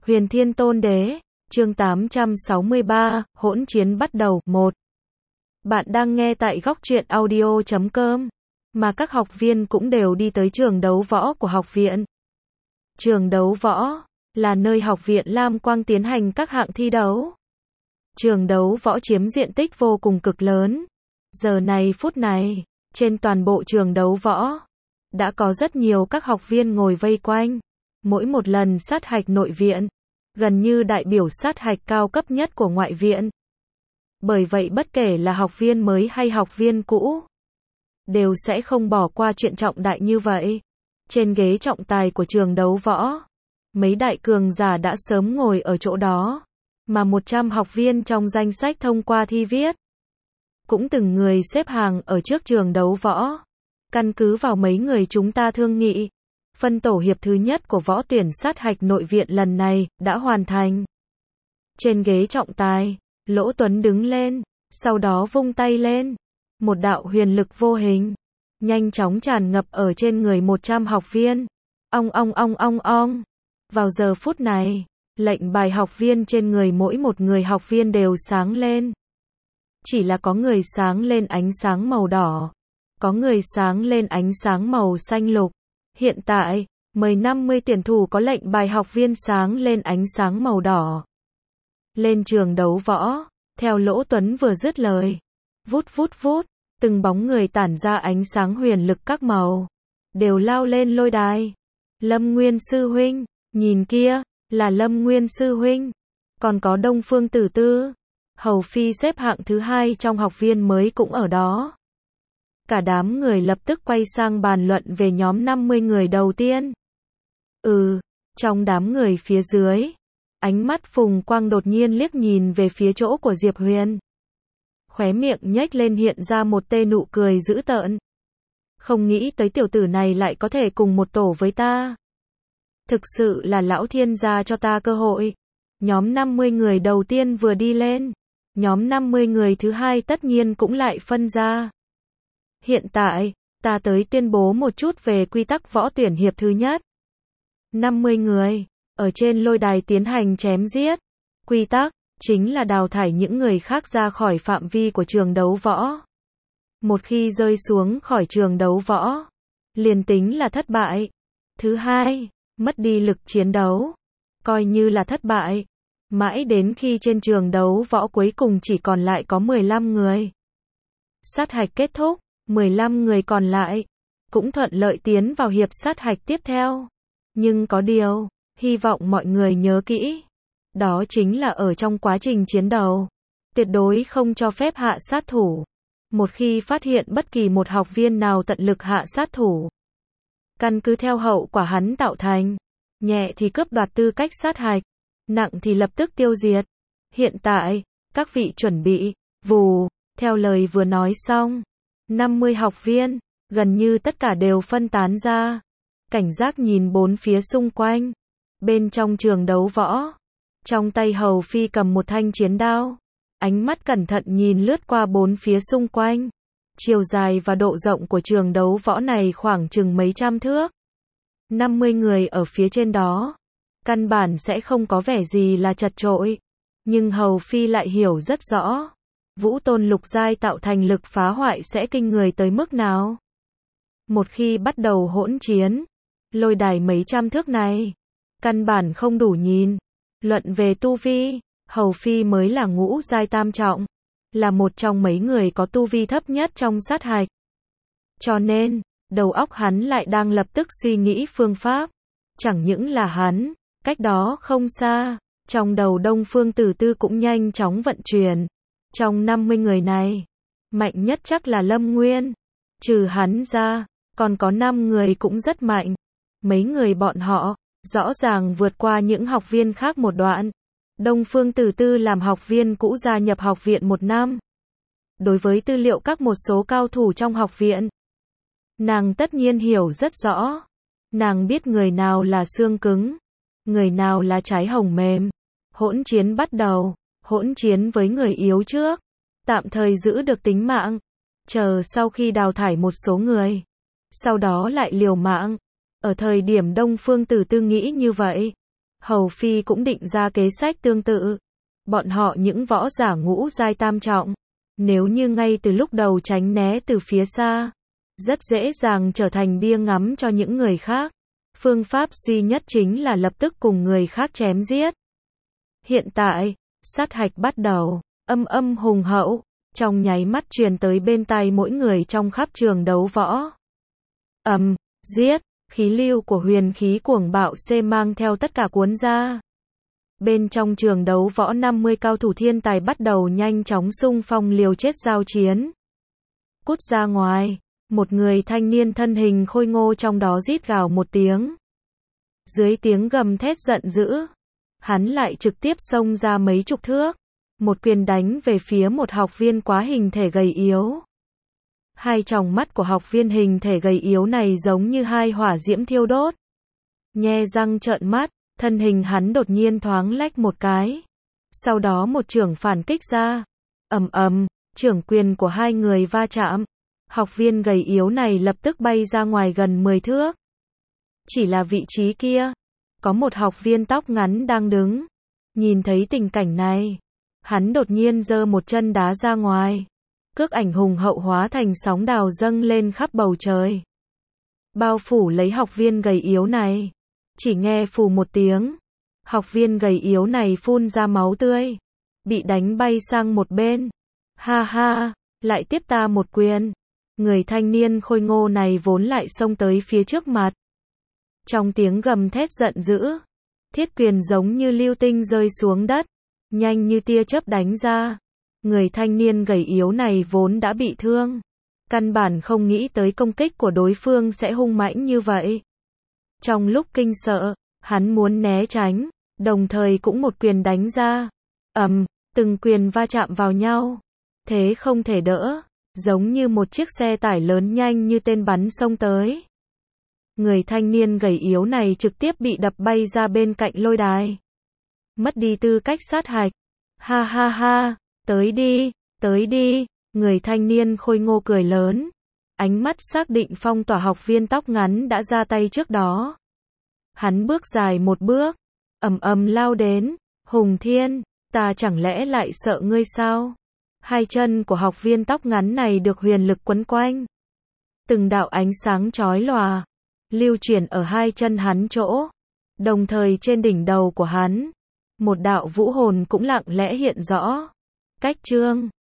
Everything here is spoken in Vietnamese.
Huyền Thiên Tôn Đế, chương 863, hỗn chiến bắt đầu, 1. Bạn đang nghe tại góc truyện audio.com, mà các học viên cũng đều đi tới trường đấu võ của học viện. Trường đấu võ là nơi học viện Lam Quang tiến hành các hạng thi đấu. Trường đấu võ chiếm diện tích vô cùng cực lớn. Giờ này phút này, trên toàn bộ trường đấu võ, đã có rất nhiều các học viên ngồi vây quanh. Mỗi một lần sát hạch nội viện, gần như đại biểu sát hạch cao cấp nhất của ngoại viện. Bởi vậy bất kể là học viên mới hay học viên cũ, đều sẽ không bỏ qua chuyện trọng đại như vậy. Trên ghế trọng tài của trường đấu võ, mấy đại cường giả đã sớm ngồi ở chỗ đó, mà 100 học viên trong danh sách thông qua thi viết, cũng từng người xếp hàng ở trước trường đấu võ. Căn cứ vào mấy người chúng ta thương nghị, phân tổ hiệp thứ nhất của võ tuyển sát hạch nội viện lần này đã hoàn thành. Trên ghế trọng tài, Lỗ Tuấn đứng lên, sau đó vung tay lên, một đạo huyền lực vô hình nhanh chóng tràn ngập ở trên người 100 học viên. Ong ong ong ong ong. Vào giờ phút này, lệnh bài học viên trên người mỗi một người học viên đều sáng lên. Chỉ là có người sáng lên ánh sáng màu đỏ, có người sáng lên ánh sáng màu xanh lục. Hiện tại, mời 50 tuyển thủ có lệnh bài học viên sáng lên ánh sáng màu đỏ. Lên trường đấu võ, theo Lỗ Tuấn vừa dứt lời. Vút vút vút, từng bóng người tản ra ánh sáng huyền lực các màu, đều lao lên lôi đài. Lâm Nguyên Sư Huynh, nhìn kia, là Lâm Nguyên Sư Huynh. Còn có Đông Phương Tử Tư, Hầu Phi xếp hạng thứ 2 trong học viên mới cũng ở đó. Cả đám người lập tức quay sang bàn luận về nhóm 50 người đầu tiên. Trong đám người phía dưới, ánh mắt Phùng Quang đột nhiên liếc nhìn về phía chỗ của Diệp Huyền. Khóe miệng nhếch lên hiện ra một tia nụ cười dữ tợn. Không nghĩ tới tiểu tử này lại có thể cùng một tổ với ta. Thực sự là lão thiên gia cho ta cơ hội. Nhóm 50 người đầu tiên vừa đi lên, nhóm 50 người thứ hai tất nhiên cũng lại phân ra. Hiện tại, ta tới tuyên bố một chút về quy tắc võ tuyển hiệp thứ nhất. 50 người, ở trên lôi đài tiến hành chém giết. Quy tắc, chính là đào thải những người khác ra khỏi phạm vi của trường đấu võ. Một khi rơi xuống khỏi trường đấu võ, liền tính là thất bại. Thứ hai, mất đi lực chiến đấu, coi như là thất bại. Mãi đến khi trên trường đấu võ cuối cùng chỉ còn lại có 15 người. Sát hạch kết thúc, 15 người còn lại cũng thuận lợi tiến vào hiệp sát hạch tiếp theo. Nhưng có điều, hy vọng mọi người nhớ kỹ, đó chính là ở trong quá trình chiến đấu, tuyệt đối không cho phép hạ sát thủ. Một khi phát hiện bất kỳ một học viên nào tận lực hạ sát thủ, căn cứ theo hậu quả hắn tạo thành, nhẹ thì cướp đoạt tư cách sát hạch, nặng thì lập tức tiêu diệt. Hiện tại, các vị chuẩn bị, vù, theo lời vừa nói xong, 50 học viên, gần như tất cả đều phân tán ra, cảnh giác nhìn bốn phía xung quanh. Bên trong trường đấu võ, trong tay Hầu Phi cầm một thanh chiến đao, ánh mắt cẩn thận nhìn lướt qua bốn phía xung quanh. Chiều dài và độ rộng của trường đấu võ này khoảng chừng mấy trăm thước. 50 người ở phía trên đó, căn bản sẽ không có vẻ gì là chật chội. Nhưng Hầu Phi lại hiểu rất rõ, Vũ Tôn lục giai tạo thành lực phá hoại sẽ kinh người tới mức nào. Một khi bắt đầu hỗn chiến, lôi đài mấy trăm thước này, căn bản không đủ nhìn. Luận về tu vi, Hầu Phi mới là ngũ giai tam trọng, là một trong mấy người có tu vi thấp nhất trong sát hạch. Cho nên, đầu óc hắn lại đang lập tức suy nghĩ phương pháp. Chẳng những là hắn, cách đó không xa, trong đầu Đông Phương Tử Tư cũng nhanh chóng vận chuyển. Trong 50 người này, mạnh nhất chắc là Lâm Nguyên. Trừ hắn ra, còn có 5 người cũng rất mạnh. Mấy người bọn họ, rõ ràng vượt qua những học viên khác một đoạn. Đông Phương Tử Tư làm học viên cũ gia nhập học viện 1 năm. Đối với tư liệu các một số cao thủ trong học viện, nàng tất nhiên hiểu rất rõ. Nàng biết người nào là xương cứng, người nào là trái hồng mềm. Hỗn chiến bắt đầu, hỗn chiến với người yếu trước, tạm thời giữ được tính mạng, chờ sau khi đào thải một số người, sau đó lại liều mạng. Ở thời điểm Đông Phương Tử Tư nghĩ như vậy, Hầu Phi cũng định ra kế sách tương tự. Bọn họ những võ giả ngũ giai tam trọng, nếu như ngay từ lúc đầu tránh né từ phía xa, rất dễ dàng trở thành bia ngắm cho những người khác. Phương pháp duy nhất chính là lập tức cùng người khác chém giết. Hiện tại, sát hạch bắt đầu, âm âm hùng hậu, trong nháy mắt truyền tới bên tai mỗi người trong khắp trường đấu võ. Giết, khí lưu của huyền khí cuồng bạo C mang theo tất cả cuốn ra. Bên trong trường đấu võ 50 cao thủ thiên tài bắt đầu nhanh chóng xung phong liều chết giao chiến. Cút ra ngoài, một người thanh niên thân hình khôi ngô trong đó rít gào một tiếng. Dưới tiếng gầm thét giận dữ, hắn lại trực tiếp xông ra mấy chục thước, một quyền đánh về phía một học viên quá hình thể gầy yếu. Hai tròng mắt của học viên hình thể gầy yếu này giống như hai hỏa diễm thiêu đốt. Nhe răng trợn mắt, thân hình hắn đột nhiên thoáng lách một cái. Sau đó một chưởng phản kích ra. Chưởng quyền của hai người va chạm. Học viên gầy yếu này lập tức bay ra ngoài gần 10 thước. Chỉ là vị trí kia, có một học viên tóc ngắn đang đứng. Nhìn thấy tình cảnh này, hắn đột nhiên giơ một chân đá ra ngoài. Cước ảnh hùng hậu hóa thành sóng đào dâng lên khắp bầu trời, bao phủ lấy học viên gầy yếu này. Chỉ nghe phù một tiếng, học viên gầy yếu này phun ra máu tươi, bị đánh bay sang một bên. Ha ha, lại tiếp ta một quyền. Người thanh niên khôi ngô này vốn lại xông tới phía trước mặt. Trong tiếng gầm thét giận dữ, thiết quyền giống như lưu tinh rơi xuống đất, nhanh như tia chớp đánh ra. Người thanh niên gầy yếu này vốn đã bị thương, căn bản không nghĩ tới công kích của đối phương sẽ hung mãnh như vậy. Trong lúc kinh sợ, hắn muốn né tránh, đồng thời cũng một quyền đánh ra. Từng quyền va chạm vào nhau, thế không thể đỡ, giống như một chiếc xe tải lớn nhanh như tên bắn xông tới. Người thanh niên gầy yếu này trực tiếp bị đập bay ra bên cạnh lôi đài, mất đi tư cách sát hạch. Ha ha ha, tới đi, người thanh niên khôi ngô cười lớn, ánh mắt xác định phong tỏa học viên tóc ngắn đã ra tay trước đó. Hắn bước dài một bước, lao đến. Hùng Thiên, ta chẳng lẽ lại sợ ngươi sao? Hai chân của học viên tóc ngắn này được huyền lực quấn quanh. Từng đạo ánh sáng chói lòa lưu chuyển ở hai chân hắn chỗ. Đồng thời trên đỉnh đầu của hắn, một đạo vũ hồn cũng lặng lẽ hiện rõ. Cách chương